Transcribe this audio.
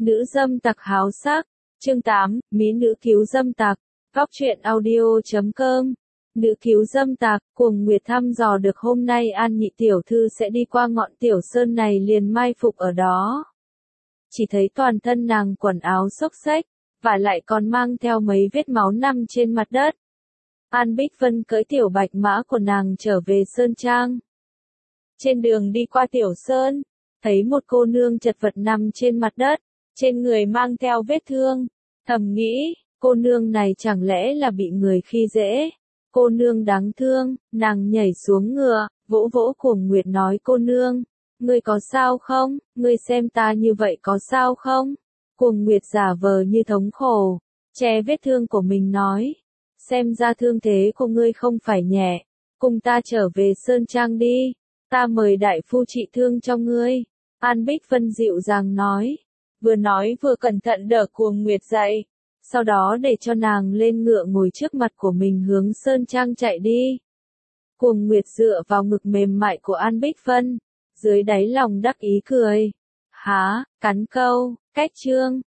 Nữ dâm tặc háo sắc. Chương 8, Mỹ nữ cứu dâm tặc. Góc truyện audio.com. Nữ cứu dâm tặc, Cuồng Nguyệt thăm dò được hôm nay An Nhị tiểu thư sẽ đi qua ngọn tiểu sơn này liền mai phục ở đó. Chỉ thấy toàn thân nàng quần áo xốc xếch, và lại còn mang theo mấy vết máu nằm trên mặt đất. An Bích Vân cưỡi tiểu bạch mã của nàng trở về sơn trang. Trên đường đi qua tiểu sơn, thấy một cô nương chật vật nằm trên mặt đất, trên người mang theo vết thương. Thầm nghĩ, cô nương này chẳng lẽ là bị người khi dễ. Cô nương đáng thương, nàng nhảy xuống ngựa, vỗ vỗ Cuồng Nguyệt nói: cô nương, ngươi có sao không, ngươi xem ta như vậy có sao không? Cuồng Nguyệt giả vờ như thống khổ, che vết thương của mình nói: xem ra thương thế của ngươi không phải nhẹ, cùng ta trở về sơn trang đi, ta mời đại phu trị thương cho ngươi. An Bích Vân dịu dàng nói vừa cẩn thận đỡ Cuồng Nguyệt dậy, sau đó để cho nàng lên ngựa ngồi trước mặt của mình hướng sơn trang chạy đi. Cuồng Nguyệt dựa vào ngực mềm mại của An Bích Vân, dưới đáy lòng đắc ý cười. Há, cắn câu, cách chương.